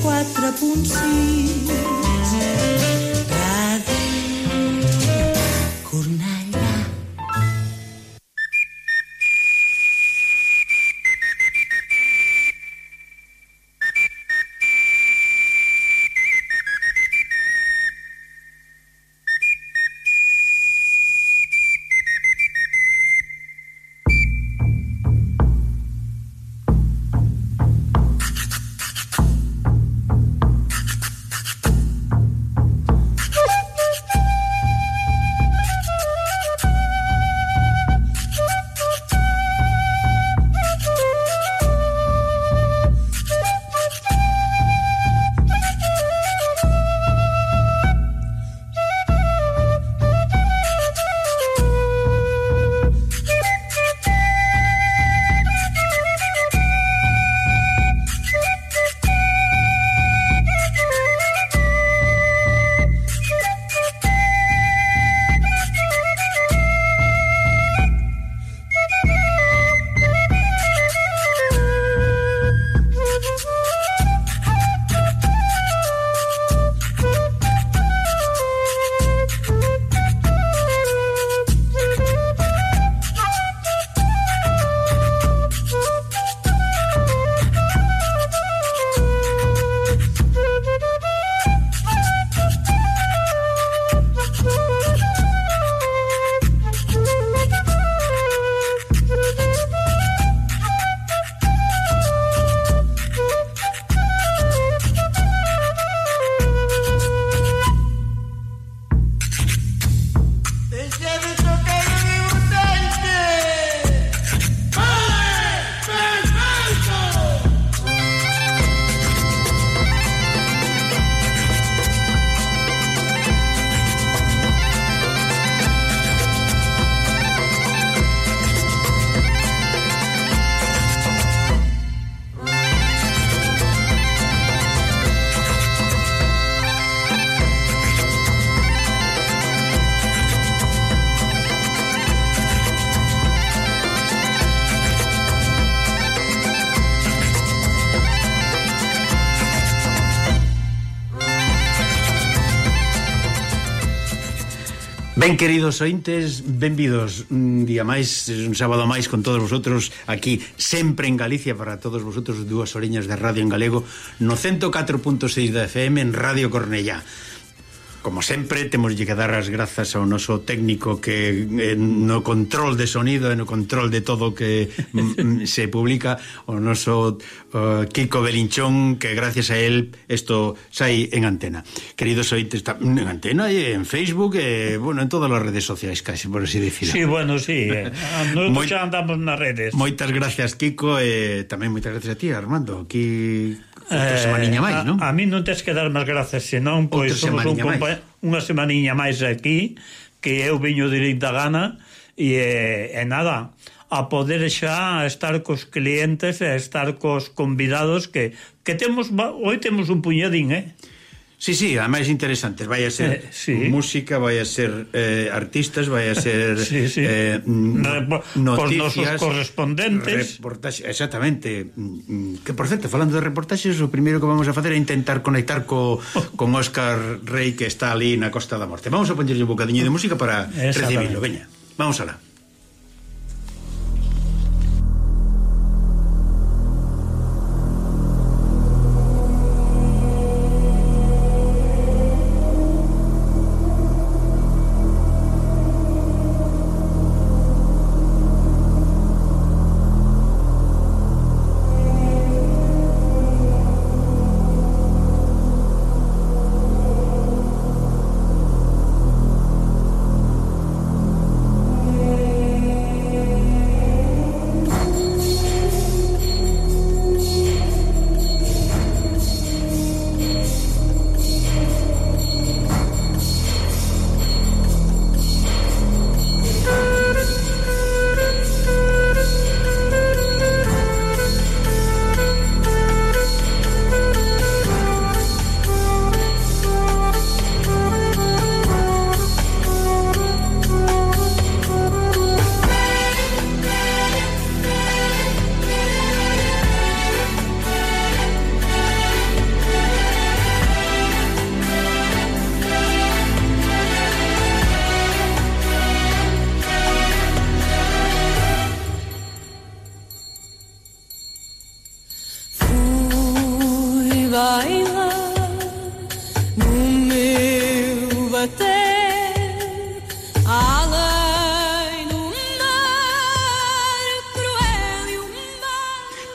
104.6 Ben, queridos ointes, benvidos un día máis, un sábado máis con todos vosotros aquí, sempre en Galicia, para todos vosotros, dúas oriñas de radio en galego no 104.6 da FM en Radio Cornellá. Como sempre, temos que dar as grazas ao noso técnico que no control de sonido e no control de todo que se publica, o noso Kiko Belinchón, que gracias a él isto sai en antena. Queridos ointes, en antena e en Facebook e, bueno, en todas as redes sociais, casi, por así decirlo. Sí, bueno, sí, nosotros xa andamos nas redes. Moitas gracias, Kiko, e tamén moitas gracias a ti, Armando. Aquí outra semaniña máis, non? A mí non tens que dar máis gracias, senón, pois somos unha semaniña máis aquí, que eu viño de linda gana, e nada, a poder xa estar cos clientes e estar cos convidados que temos, hoy temos un puñadín, Sí, sí, a máis interesantes. Vai a ser música, vai a ser artistas, vai a ser noticias, por nosos correspondentes, reportaxes, exactamente. Que, por certo, falando de reportaxes, o primeiro que vamos a facer é intentar conectar con Óscar Rey, que está ali na Costa da Morte. Vamos a poñerlle un bocadiño de música para recibirlo. Veña, vamos alá.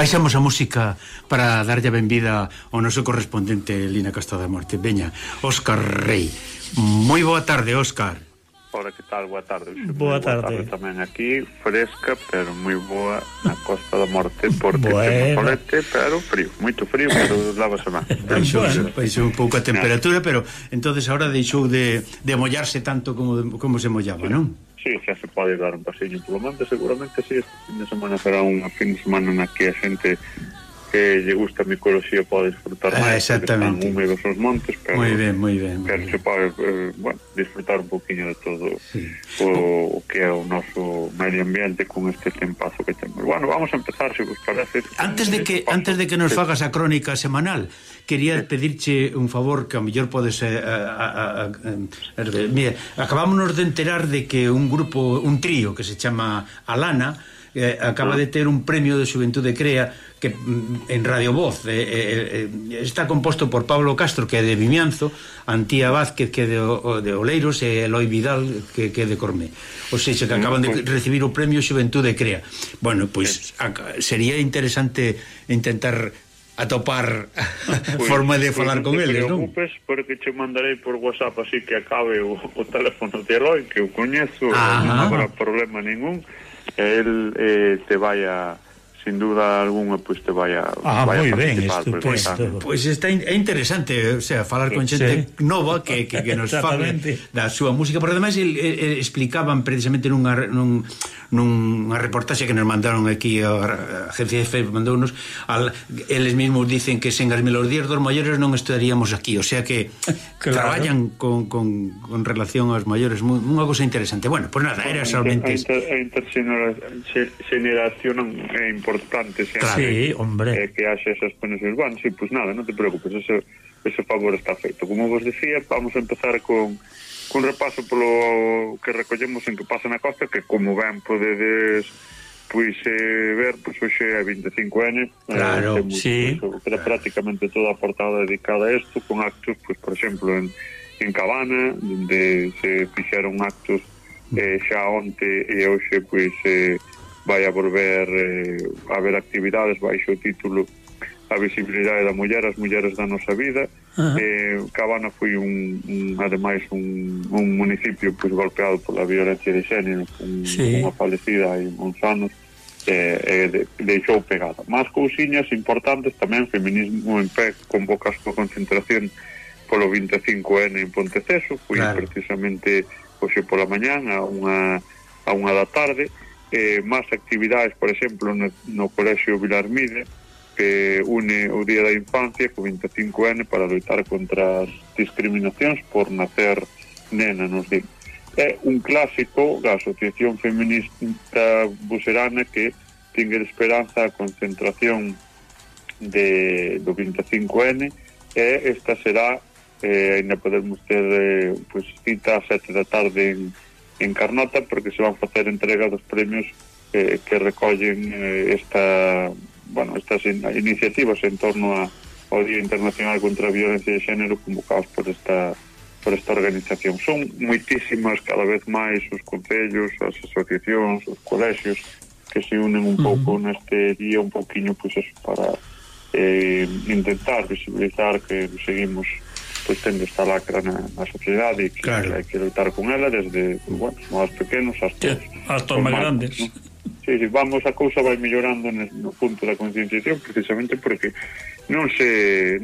baixamos a música para darlle a benvida ao noso correspondente Lina Costa da Morte. Veña, Óscar Rei. Moi boa tarde, Óscar. Ora, que tal? Boa tarde. Boa tarde. Tamén aquí, fresca, pero moi boa na Costa da Morte, porque temos solete, pero frío, moito frío, pero lávase má. Baixou un pouco a temperatura, pero entonces ahora deixou de mollarse tanto como se mollaba, non? Sí, xa se pode dar un paseño polo monte, seguramente sí, este fin de semana será unha fin de semana na que a xente que lle gusta a micoloxía pode disfrutar máis, exactamente. Están húmedos os montes, pero moi ben. Pero se pode, disfrutar un poquinho de todo o que é o noso medio ambiente con este tempazo que temos. Bueno, vamos a empezar, se vos parece. Antes de que nos fagas a crónica semanal, quería pedirche un favor que a mellor podes mira, acabámonos de enterar de que un trío que se chama Alana acaba de ter un premio de Xuventude Crea que en Radio Voz está composto por Pablo Castro, que é de Vimianzo, Antía Vázquez, que é de Oleiros, e Eloi Vidal, que é de Cormé. O sea, que acaban de recibir o premio Xuventude Crea. Bueno, pois sería interesante intentar atopar forma de falar con eles, non? Porque te mandarei por WhatsApp así que acabe o teléfono de Eloi, que o coñezo, non habrá problema ningún. El te vaya, sin duda alguna, pues te vaya moi ben, estupendo. Pois está interesante, o sea, falar con xente nova que nos fale da súa música, porque ademais explicaban precisamente nunha reportaxe que nos mandaron aquí a Agencia EFE, mandounos, eles mesmos dicen que sen as melodías dos maiores non estaríamos aquí, o sea que traballan con relación aos maiores, unha cosa interesante. Bueno, pues nada, era solamente a interxeneración é importante, claro. Sí, hombre, que haxe esas conexiones. Bueno, sí, pues nada, non te preocupes, ese favor está feito. Como vos decía, vamos a empezar con repaso polo que recollemos en que pasa na costa, que como ben podedes ver, pois hoxe é 25N. Claro, temos, sí. Era prácticamente toda a portada dedicada a isto, con actos, pois por exemplo, en Cabana, onde se fixeron actos xa onte e hoxe, pois vai a volver a haber actividades baixo o título A visibilidade da muller, as mulleres da nosa vida. Cabana foi ademais un municipio pois golpeado pola violencia de xénero, unha falecida hai uns anos, deixou pegada. Mas cousiñas importantes tamén, Feminismo en Pé convoca a súa concentración polo 25N en Ponteceso, foi precisamente hoxe pola mañán a unha da tarde. Máis actividades, por exemplo, no Colexio Vilarmide, que une o Día da Infancia co 25N para loitar contra as discriminacións por nacer nena, nos din. É un clásico da Asociación Feminista Buserana que ten esperanza a concentración do 25N, e esta será, ainda podemos ter cita a 7 da tarde en Carnota, porque se van facer entrega dos premios que recollen estas iniciativas en torno ao Día Internacional contra a Violencia de Xénero convocados por esta organización. Son moitísimas cada vez máis os concellos, as asociacións, os colexios que se unen un pouco neste día, un pouquiño pois eso, para intentar visibilizar que seguimos pois tendo esta lacra na sociedade e que hai que loitar con ela desde os máis pequenos hasta os máis grandes, ¿no? Sí, a cousa vai mellorando no punto da concienciación, precisamente porque non se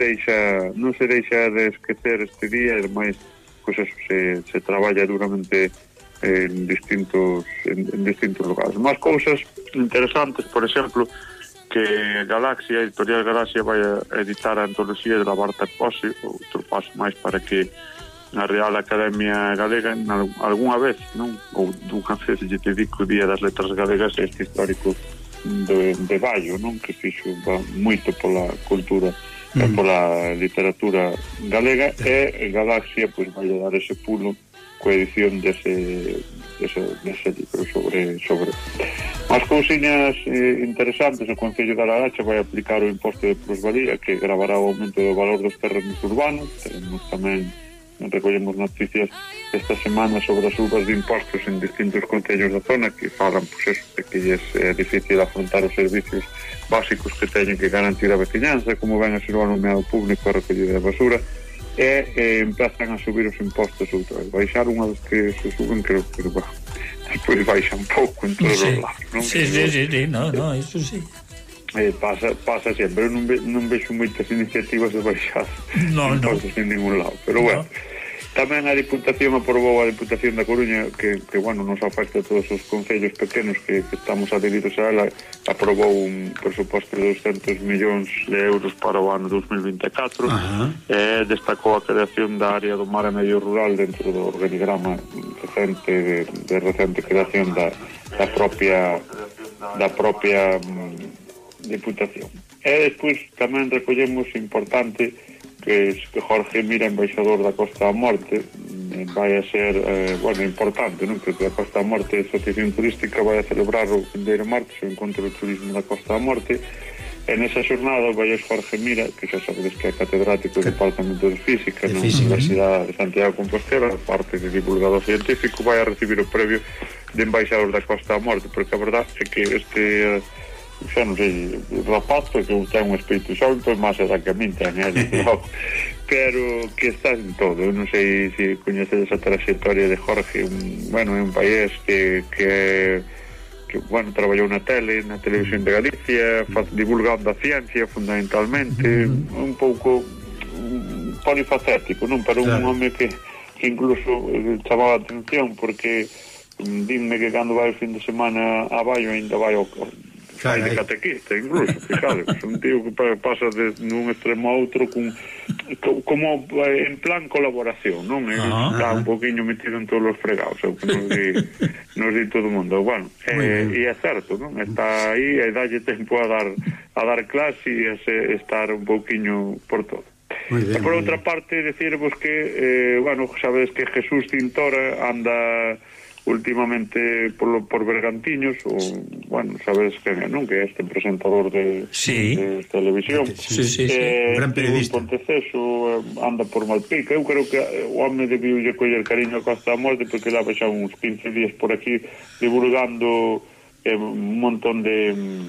deixa de esquecer este día, e ademais pois eso, se traballa duramente en distintos lugares. Más cousas interesantes, por exemplo, que Galaxia, Editorial Galaxia, vai a editar a antoloxía de la Barta Pose, outro paso máis para que na Real Academia Galega algunha vez, non? Ou dunha vez lle dedico o Día das Letras Galegas este histórico de Baio, non? Que fixo moito pola cultura e pola literatura galega, e Galaxia pois vai dar ese pulo coa edición dese libro sobre as cousiñas interesantes. O Concello da Laracha vai aplicar o imposto de plusvalía que gravará o aumento do valor dos terrenos urbanos. Tenemos tamén recollemos noticias esta semana sobre as subas de impostos en distintos concellos da zona que falan, pois eso, de que é difícil afrontar os servicios básicos que teñen que garantir a veciñanza, como ven a ser o alumeado público, a recollida de basura, e empezan a subir os impostos outra vez. Baixar unha vez que se suben, creo que despois baixa un pouco en todos os lados, non? Sí, eso sí. Pasa sempre, eu non vexo moitas iniciativas de baixar impostos en ningún lado, pero bueno. Tamén a Diputación aprobou, a Diputación da Coruña, que bueno, nos afecta a todos os concellos pequenos que estamos adheridos a ela, aprobou un presuposto de 200 millóns de euros para o ano 2024, e destacou a creación da área do mar e medio rural dentro do organigrama recente de recente creación da propia Diputación. E despois tamén recollemos importante que Jorge Mira, embaixador da Costa da Morte, vai a ser, importante, non? Porque a Costa da Morte, a Asociación Turística, vai a celebrar o vindeiro martes o encontro de turismo da Costa da Morte. En esa xornada vai a Jorge Mira, que xa sabedes que é catedrático do Departamento de Física na Universidade de Santiago de Compostela, parte de divulgador científico, vai a recibir o premio de embaixador da Costa da Morte, porque a verdade é que este... xa non sei, rapaz, que ten un espírito santo, máis era que a min ten, pero que está en todo. Eu non sei se coñecedes a trayectoria de Jorge, un país que traballou na televisión de Galicia, divulgando a ciencia fundamentalmente, un pouco polifacético, non? Pero un home que incluso chamaba a atención, porque dime que cando vai o fin de semana a Baio ainda vai ao de catequista, incluso, fijade, un tío que pasa de un extremo a outro como en plan colaboración, non? Está un poquinho metido en todos os fregados, é o que nos di todo o mundo. Bueno, e é certo, non? Está aí e dalle tempo a dar clase e a estar un poquinho por todo. E por outra parte, decirvos que, sabedes que Jesús Tintora anda últimamente por Bergantiños, sabes que non, que é este presentador de televisión, gran periodista, Ponteceso, anda por Malpica. Eu creo que o home debiulle coller cariño a Costa da Morte, porque leva xa uns 15 días por aquí divulgando un montón de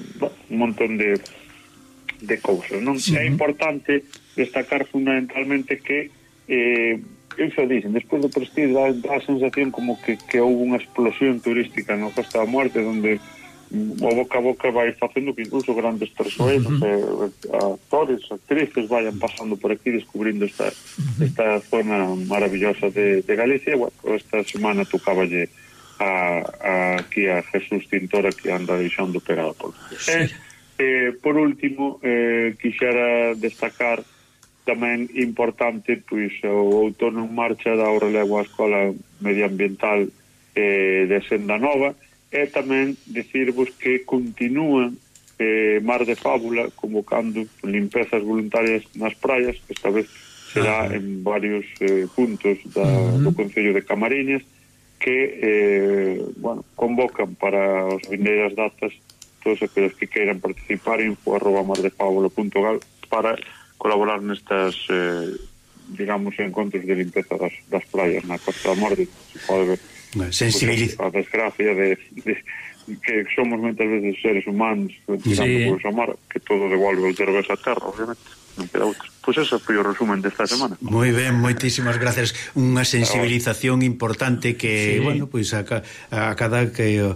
cousas, non? É importante destacar fundamentalmente que eu xa dixen, despois do Prestige dá a sensación como que houve unha explosión turística na Costa da Morte, onde o boca a boca vai facendo que incluso grandes persoas, actores, actrices vayan pasando por aquí descubrindo esta zona maravillosa de Galicia. Esta semana tocáballe aquí a Jesús Tintora, que anda deixando pegada por por último, quixera destacar tamén importante, pois, o outono en marcha da o relevo á Escola Medioambiental de Senda Nova, e tamén dicirvos que continúan Mar de Fábula convocando limpezas voluntarias nas praias, que esta vez será en varios puntos do Concello de Camariñas, que convocan para as vindeiras datas todos aqueles que queiran participar en info@mardefabula.gal para colaborar nestas encontros de limpeza das praias na Costa da Morte. Se pode ver a desgracia de que somos moitas veces seres humanos tirando por o mar, que todo devolve outra vez a terra, obviamente non queda outra. Pois ese foi o resumen desta semana. Moi ben, moitísimas gracias. Unha sensibilización importante que, a cada que,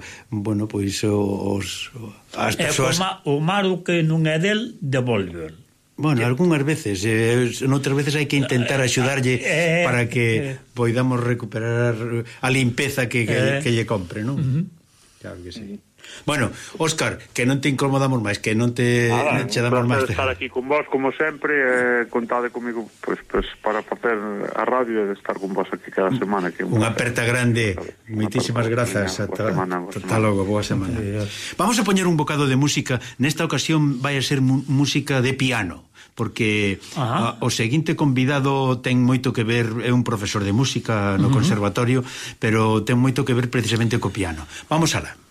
as persoas... O mar o que non é del, devolve. Algunhas veces, noutras veces hai que intentar axudarlle para que poidamos recuperar a limpeza que lle compre, non? Claro que sí. Bueno, Óscar, que non te incomodamos máis, que non te damos máis. Estar aquí con vos, como sempre, contade comigo pues, para facer a radio e de estar con vos aquí cada semana. Unha aperta grande. Moitísimas grazas. Ata logo, boa semana. Vamos a poñer un bocado de música. Nesta ocasión vai a ser música de piano, porque o seguinte convidado ten moito que ver, é un profesor de música no conservatorio, pero ten moito que ver precisamente co piano. Vamos alá.